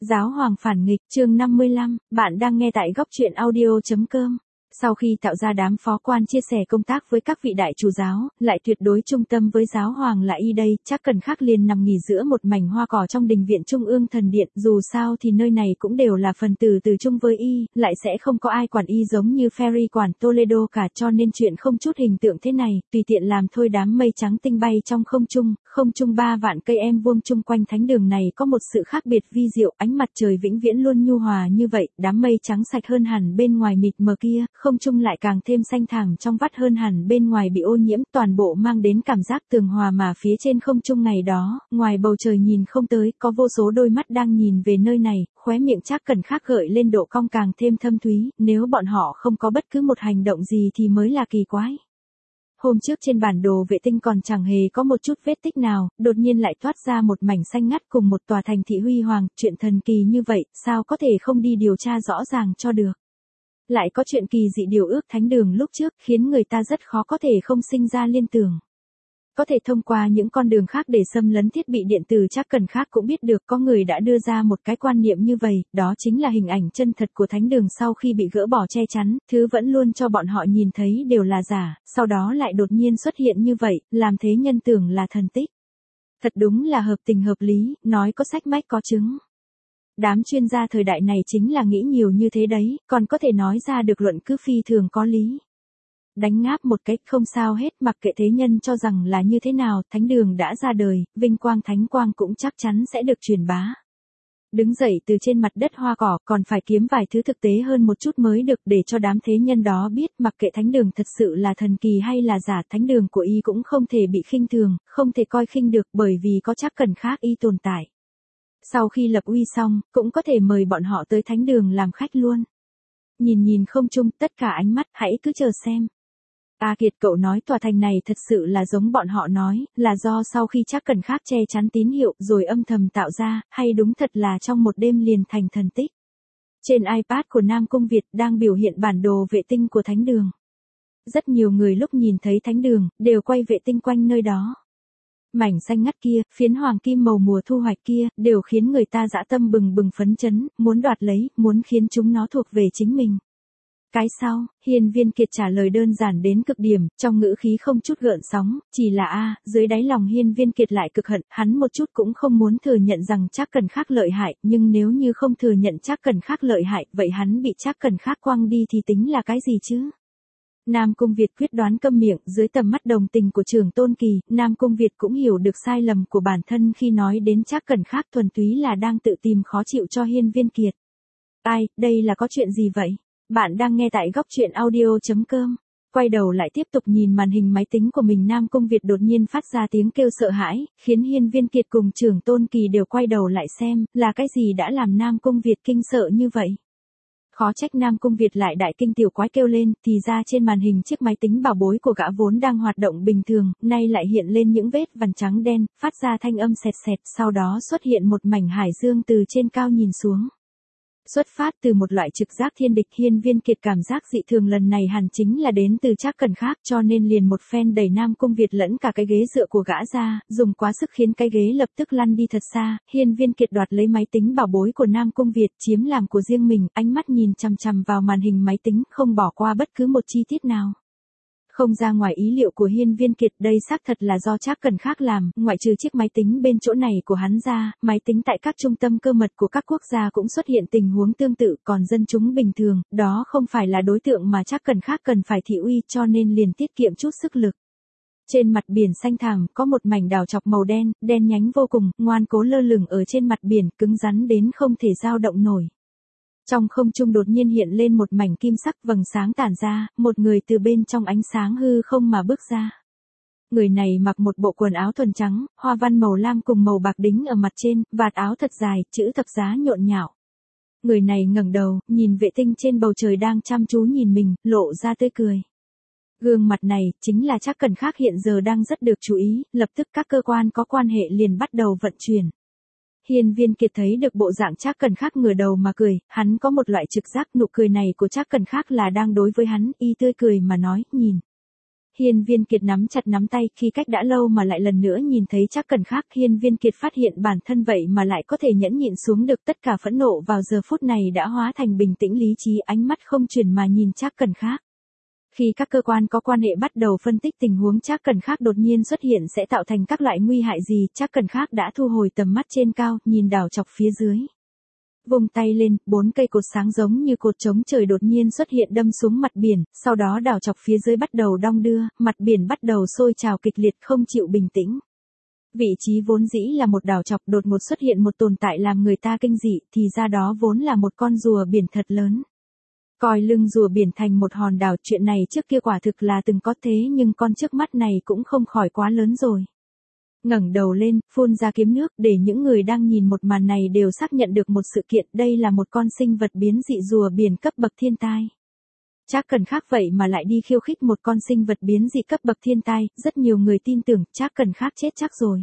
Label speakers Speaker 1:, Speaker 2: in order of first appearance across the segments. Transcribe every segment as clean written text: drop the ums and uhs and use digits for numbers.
Speaker 1: Giáo hoàng phản nghịch, chương 55, bạn đang nghe tại góc truyện audio.com. Sau khi tạo ra đám phó quan chia sẻ công tác với các vị đại chủ giáo, lại tuyệt đối trung tâm với giáo hoàng là y đây, chắc cần khác liền nằm nghỉ giữa một mảnh hoa cỏ trong đình viện trung ương thần điện, dù sao thì nơi này cũng đều là phần tử từ chung với y, lại sẽ không có ai quản y giống như Ferry quản Toledo cả, cho nên chuyện không chút hình tượng thế này, tùy tiện làm thôi. Đám mây trắng tinh bay trong không trung 3 vạn cây em vuông chung quanh thánh đường này có một sự khác biệt vi diệu, ánh mặt trời vĩnh viễn luôn nhu hòa như vậy, đám mây trắng sạch hơn hẳn bên ngoài mịt mờ kia, không trung lại càng thêm xanh thẳm trong vắt hơn hẳn bên ngoài bị ô nhiễm, toàn bộ mang đến cảm giác tường hòa. Mà phía trên không trung ngày đó, ngoài bầu trời nhìn không tới, có vô số đôi mắt đang nhìn về nơi này, khóe miệng chắc cần khác gợi lên độ cong càng thêm thâm thúy, nếu bọn họ không có bất cứ một hành động gì thì mới là kỳ quái. Hôm trước trên bản đồ vệ tinh còn chẳng hề có một chút vết tích nào, đột nhiên lại thoát ra một mảnh xanh ngắt cùng một tòa thành thị huy hoàng, chuyện thần kỳ như vậy, sao có thể không đi điều tra rõ ràng cho được. Lại có chuyện kỳ dị điều ước thánh đường lúc trước, khiến người ta rất khó có thể không sinh ra liên tưởng. Có thể thông qua những con đường khác để xâm lấn thiết bị điện tử, chắc cần khác cũng biết được có người đã đưa ra một cái quan niệm như vậy, đó chính là hình ảnh chân thật của thánh đường sau khi bị gỡ bỏ che chắn, thứ vẫn luôn cho bọn họ nhìn thấy đều là giả, sau đó lại đột nhiên xuất hiện như vậy, làm thế nhân tưởng là thần tích. Thật đúng là hợp tình hợp lý, nói có sách mách có chứng. Đám chuyên gia thời đại này chính là nghĩ nhiều như thế đấy, còn có thể nói ra được luận cứ phi thường có lý. Đánh ngáp một cách không sao hết, mặc kệ thế nhân cho rằng là như thế nào, thánh đường đã ra đời, vinh quang thánh quang cũng chắc chắn sẽ được truyền bá. Đứng dậy từ trên mặt đất hoa cỏ, còn phải kiếm vài thứ thực tế hơn một chút mới được, để cho đám thế nhân đó biết, mặc kệ thánh đường thật sự là thần kỳ hay là giả, thánh đường của y cũng không thể bị khinh thường, không thể coi khinh được, bởi vì có chắc cần khác y tồn tại. Sau khi lập uy xong, cũng có thể mời bọn họ tới thánh đường làm khách luôn. Nhìn không chung, tất cả ánh mắt, hãy cứ chờ xem. A Kiệt, cậu nói tòa thành này thật sự là giống bọn họ nói, là do sau khi chắc cần khác che chắn tín hiệu rồi âm thầm tạo ra, hay đúng thật là trong một đêm liền thành thần tích? Trên iPad của Nam Cung Việt đang biểu hiện bản đồ vệ tinh của thánh đường. Rất nhiều người lúc nhìn thấy thánh đường, đều quay vệ tinh quanh nơi đó. Mảnh xanh ngắt kia, phiến hoàng kim màu mùa thu hoạch kia, đều khiến người ta dã tâm bừng bừng phấn chấn, muốn đoạt lấy, muốn khiến chúng nó thuộc về chính mình. Cái sau, Hiên Viên Kiệt trả lời đơn giản đến cực điểm, trong ngữ khí không chút gợn sóng, chỉ là dưới đáy lòng Hiên Viên Kiệt lại cực hận, hắn một chút cũng không muốn thừa nhận rằng chắc cần khác lợi hại, nhưng nếu như không thừa nhận chắc cần khác lợi hại, vậy hắn bị chắc cần khác quăng đi thì tính là cái gì chứ? Nam Cung Việt quyết đoán câm miệng, dưới tầm mắt đồng tình của Trường Tôn Kỳ, Nam Cung Việt cũng hiểu được sai lầm của bản thân khi nói đến chắc cần khác thuần túy là đang tự tìm khó chịu cho Hiên Viên Kiệt. Ai, đây là có chuyện gì vậy? Bạn đang nghe tại góc truyện audio.com. Quay đầu lại tiếp tục nhìn màn hình máy tính của mình, Nam Cung Việt đột nhiên phát ra tiếng kêu sợ hãi, khiến Hiên Viên Kiệt cùng Trường Tôn Kỳ đều quay đầu lại xem, là cái gì đã làm Nam Cung Việt kinh sợ như vậy. Khó trách Nam Cung Việt lại đại kinh tiểu quái kêu lên, thì ra trên màn hình chiếc máy tính bảo bối của gã vốn đang hoạt động bình thường, nay lại hiện lên những vết vằn trắng đen, phát ra thanh âm sẹt sẹt, sau đó xuất hiện một mảnh hải dương từ trên cao nhìn xuống. Xuất phát từ một loại trực giác thiên địch, Hiên Viên Kiệt cảm giác dị thường lần này hẳn chính là đến từ chắc cần khác, cho nên liền một phen đẩy Nam Cung Việt lẫn cả cái ghế dựa của gã ra, dùng quá sức khiến cái ghế lập tức lăn đi thật xa. Hiên Viên Kiệt đoạt lấy máy tính bảo bối của Nam Cung Việt, chiếm làm của riêng mình, ánh mắt nhìn chằm chằm vào màn hình máy tính, không bỏ qua bất cứ một chi tiết nào. Không ra ngoài ý liệu của Hiên Viên Kiệt, đây xác thật là do chắc cần khác làm, ngoại trừ chiếc máy tính bên chỗ này của hắn ra, máy tính tại các trung tâm cơ mật của các quốc gia cũng xuất hiện tình huống tương tự, còn dân chúng bình thường, đó không phải là đối tượng mà chắc cần khác cần phải thị uy, cho nên liền tiết kiệm chút sức lực. Trên mặt biển xanh thẳm, có một mảnh đảo chọc màu đen, đen nhánh vô cùng, ngoan cố lơ lửng ở trên mặt biển, cứng rắn đến không thể dao động nổi. Trong không trung đột nhiên hiện lên một mảnh kim sắc vầng sáng tản ra, một người từ bên trong ánh sáng hư không mà bước ra. Người này mặc một bộ quần áo thuần trắng, hoa văn màu lam cùng màu bạc đính ở mặt trên, vạt áo thật dài, chữ thập giá nhộn nhạo. Người này ngẩng đầu, nhìn vệ tinh trên bầu trời đang chăm chú nhìn mình, lộ ra tươi cười. Gương mặt này, chính là chắc cần khác hiện giờ đang rất được chú ý, lập tức các cơ quan có quan hệ liền bắt đầu vận chuyển. Hiên Viên Kiệt thấy được bộ dạng chắc cần khác ngửa đầu mà cười, hắn có một loại trực giác nụ cười này của chắc cần khác là đang đối với hắn, y tươi cười mà nói, nhìn. Hiên Viên Kiệt nắm chặt nắm tay, khi cách đã lâu mà lại lần nữa nhìn thấy Trác Cần Khác, Hiên Viên Kiệt phát hiện bản thân vậy mà lại có thể nhẫn nhịn xuống được tất cả phẫn nộ vào giờ phút này đã hóa thành bình tĩnh lý trí, ánh mắt không chuyển mà nhìn Trác Cần Khác. Khi các cơ quan có quan hệ bắt đầu phân tích tình huống Trác Cần Khác đột nhiên xuất hiện sẽ tạo thành các loại nguy hại gì, Trác Cần Khác đã thu hồi tầm mắt trên cao, nhìn đảo chọc phía dưới. Vung tay lên, 4 cây cột sáng giống như cột chống trời đột nhiên xuất hiện đâm xuống mặt biển, sau đó đảo chọc phía dưới bắt đầu đong đưa, mặt biển bắt đầu sôi trào kịch liệt không chịu bình tĩnh. Vị trí vốn dĩ là một đảo chọc đột ngột xuất hiện một tồn tại làm người ta kinh dị, thì ra đó vốn là một con rùa biển thật lớn. Coi lưng rùa biển thành một hòn đảo, chuyện này trước kia quả thực là từng có thế nhưng con trước mắt này cũng không khỏi quá lớn rồi. Ngẩng đầu lên, phun ra kiếm nước để những người đang nhìn một màn này đều xác nhận được một sự kiện, đây là một con sinh vật biến dị rùa biển cấp bậc thiên tai. Trác Cần Khác vậy mà lại đi khiêu khích một con sinh vật biến dị cấp bậc thiên tai, rất nhiều người tin tưởng Trác Cần Khác chết chắc rồi.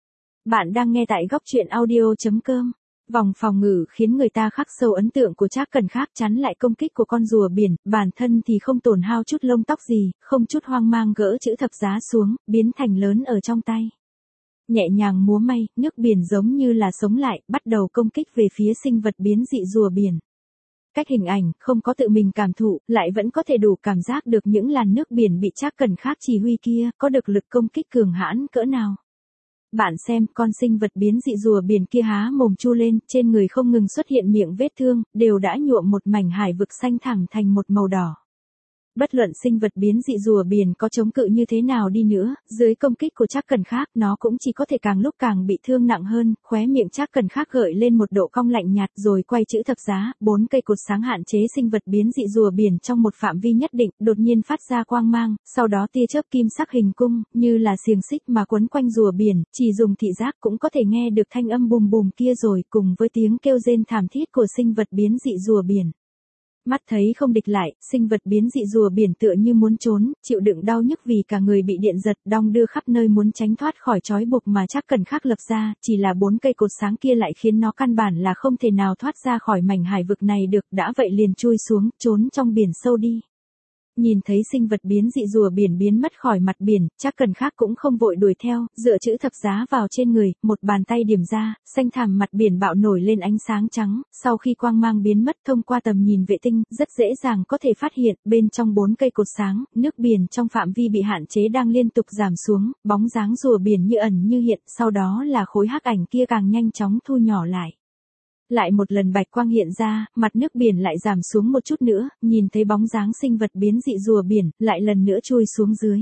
Speaker 1: Bạn đang nghe tại góc truyện audio.com. Vòng phòng ngự khiến người ta khắc sâu ấn tượng của Trác Cần Khác chắn lại công kích của con rùa biển, bản thân thì không tổn hao chút lông tóc gì, không chút hoang mang gỡ chữ thập giá xuống, biến thành lớn ở trong tay. Nhẹ nhàng múa may, nước biển giống như là sống lại, bắt đầu công kích về phía sinh vật biến dị rùa biển. Cách hình ảnh, không có tự mình cảm thụ, lại vẫn có thể đủ cảm giác được những làn nước biển bị Trác Cần Khác chỉ huy kia, có được lực công kích cường hãn cỡ nào. Bạn xem, con sinh vật biến dị rùa biển kia há mồm chu lên, trên người không ngừng xuất hiện miệng vết thương, đều đã nhuộm một mảnh hải vực xanh thẳm thành một màu đỏ. Bất luận sinh vật biến dị rùa biển có chống cự như thế nào đi nữa, dưới công kích của Trác Cần Khác nó cũng chỉ có thể càng lúc càng bị thương nặng hơn, khóe miệng Trác Cần Khác gợi lên một độ cong lạnh nhạt rồi quay chữ thập giá, 4 cây cột sáng hạn chế sinh vật biến dị rùa biển trong một phạm vi nhất định, đột nhiên phát ra quang mang, sau đó tia chớp kim sắc hình cung, như là xiềng xích mà quấn quanh rùa biển, chỉ dùng thị giác cũng có thể nghe được thanh âm bùm bùm kia rồi cùng với tiếng kêu rên thảm thiết của sinh vật biến dị rùa biển. Mắt thấy không địch lại, sinh vật biến dị rùa biển tựa như muốn trốn, chịu đựng đau nhức vì cả người bị điện giật, đong đưa khắp nơi muốn tránh thoát khỏi trói buộc mà Trác Cần Khác lập ra, chỉ là 4 cây cột sáng kia lại khiến nó căn bản là không thể nào thoát ra khỏi mảnh hải vực này được, đã vậy liền chui xuống, trốn trong biển sâu đi. Nhìn thấy sinh vật biến dị rùa biển biến mất khỏi mặt biển, Trác Cần Khác cũng không vội đuổi theo, dựa chữ thập giá vào trên người, một bàn tay điểm ra, xanh thẳm mặt biển bạo nổi lên ánh sáng trắng, sau khi quang mang biến mất thông qua tầm nhìn vệ tinh, rất dễ dàng có thể phát hiện, bên trong 4 cây cột sáng, nước biển trong phạm vi bị hạn chế đang liên tục giảm xuống, bóng dáng rùa biển như ẩn như hiện, sau đó là khối hắc ảnh kia càng nhanh chóng thu nhỏ lại. Lại một lần bạch quang hiện ra, mặt nước biển lại giảm xuống một chút nữa, nhìn thấy bóng dáng sinh vật biến dị rùa biển, lại lần nữa chui xuống dưới.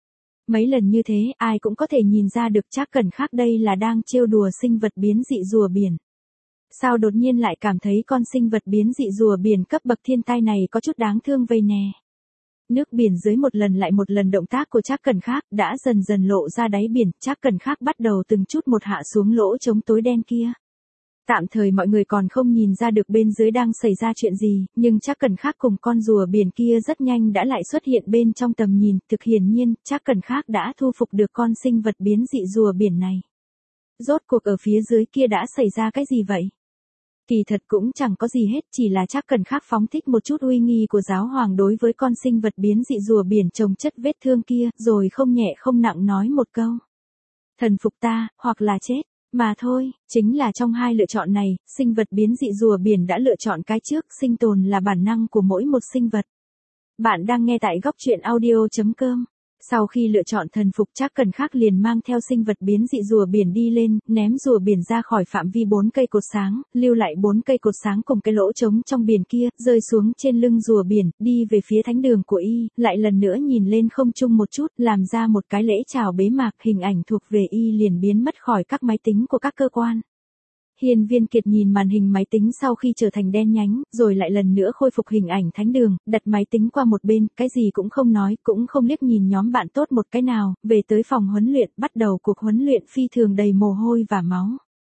Speaker 1: Mấy lần như thế, ai cũng có thể nhìn ra được Trác Cần Khác đây là đang trêu đùa sinh vật biến dị rùa biển. Sao đột nhiên lại cảm thấy con sinh vật biến dị rùa biển cấp bậc thiên tai này có chút đáng thương vây nè. Nước biển dưới một lần lại một lần động tác của Trác Cần Khác đã dần dần lộ ra đáy biển, Trác Cần Khác bắt đầu từng chút một hạ xuống lỗ trống tối đen kia. Tạm thời mọi người còn không nhìn ra được bên dưới đang xảy ra chuyện gì, nhưng Trác Cần Khác cùng con rùa biển kia rất nhanh đã lại xuất hiện bên trong tầm nhìn, thực hiển nhiên, Trác Cần Khác đã thu phục được con sinh vật biến dị rùa biển này. Rốt cuộc ở phía dưới kia đã xảy ra cái gì vậy? Kỳ thật cũng chẳng có gì hết, chỉ là Trác Cần Khác phóng thích một chút uy nghi của giáo hoàng đối với con sinh vật biến dị rùa biển chồng chất vết thương kia, rồi không nhẹ không nặng nói một câu. Thần phục ta, hoặc là chết. Mà thôi, chính là trong hai lựa chọn này, sinh vật biến dị rùa biển đã lựa chọn cái trước, sinh tồn là bản năng của mỗi một sinh vật. Bạn đang nghe tại góc truyện audio.com. Sau khi lựa chọn thần phục, Trác Cần Khác liền mang theo sinh vật biến dị rùa biển đi lên, ném rùa biển ra khỏi phạm vi 4 cây cột sáng, lưu lại 4 cây cột sáng cùng cái lỗ trống trong biển kia, rơi xuống trên lưng rùa biển, đi về phía thánh đường của y, lại lần nữa nhìn lên không trung một chút, làm ra một cái lễ chào bế mạc, hình ảnh thuộc về y liền biến mất khỏi các máy tính của các cơ quan. Hiên Viên Kiệt nhìn màn hình máy tính sau khi trở thành đen nhánh, rồi lại lần nữa khôi phục hình ảnh thánh đường, đặt máy tính qua một bên, cái gì cũng không nói, cũng không liếc nhìn nhóm bạn tốt một cái nào, về tới phòng huấn luyện, bắt đầu cuộc huấn luyện phi thường đầy mồ hôi và máu.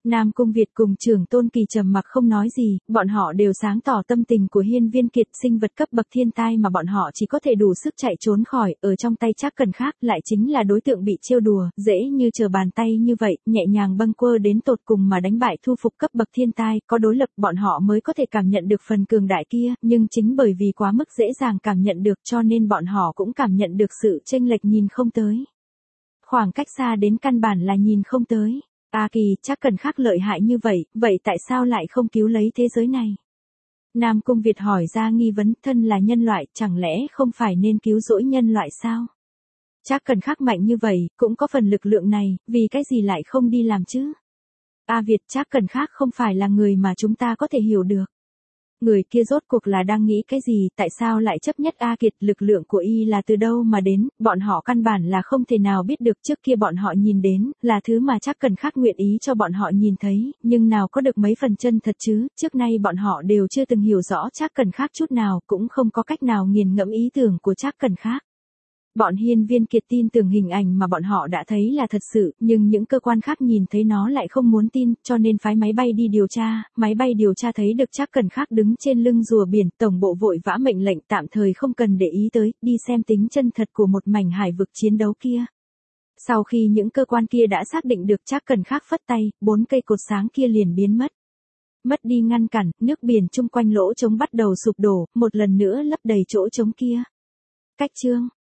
Speaker 1: Nam Cung Việt cùng Trưởng Tôn Kỳ trầm mặc không nói gì, bọn họ đều sáng tỏ tâm tình của Hiên Viên Kiệt, sinh vật cấp bậc thiên tai mà bọn họ chỉ có thể đủ sức chạy trốn khỏi, ở trong tay Trác Cần khác lại chính là đối tượng bị trêu đùa, dễ như trở bàn tay như vậy, nhẹ nhàng bâng quơ đến tột cùng mà đánh bại thu phục cấp bậc thiên tai, có đối lập bọn họ mới có thể cảm nhận được phần cường đại kia, nhưng chính bởi vì quá mức dễ dàng cảm nhận được cho nên bọn họ cũng cảm nhận được sự chênh lệch nhìn không tới. Khoảng cách xa đến căn bản là nhìn không tới. A Kỳ, Trác Cần khác lợi hại như vậy, vậy tại sao lại không cứu lấy thế giới này? Nam Cung Việt hỏi ra nghi vấn, thân là nhân loại, chẳng lẽ không phải nên cứu rỗi nhân loại sao? Trác Cần khác mạnh như vậy, cũng có phần lực lượng này, vì cái gì lại không đi làm chứ? A Việt, Trác Cần khác không phải là người mà chúng ta có thể hiểu được. Người kia rốt cuộc là đang nghĩ cái gì, tại sao lại chấp nhất A Kiệt, lực lượng của y là từ đâu mà đến, bọn họ căn bản là không thể nào biết được, trước kia bọn họ nhìn đến, là thứ mà Trác Cần khác nguyện ý cho bọn họ nhìn thấy, nhưng nào có được mấy phần chân thật chứ, trước nay bọn họ đều chưa từng hiểu rõ Trác Cần khác chút nào, cũng không có cách nào nghiền ngẫm ý tưởng của Trác Cần khác. Bọn Hiên Viên Kiệt tin tưởng hình ảnh mà bọn họ đã thấy là thật sự, nhưng những cơ quan khác nhìn thấy nó lại không muốn tin, cho nên phái máy bay đi điều tra, máy bay điều tra thấy được Trác Cần khác đứng trên lưng rùa biển, tổng bộ vội vã mệnh lệnh tạm thời không cần để ý tới, đi xem tính chân thật của một mảnh hải vực chiến đấu kia. Sau khi những cơ quan kia đã xác định được Trác Cần khác phất tay, 4 cây cột sáng kia liền biến mất. Mất đi ngăn cản, nước biển chung quanh lỗ trống bắt đầu sụp đổ, một lần nữa lấp đầy chỗ trống kia. Cách chương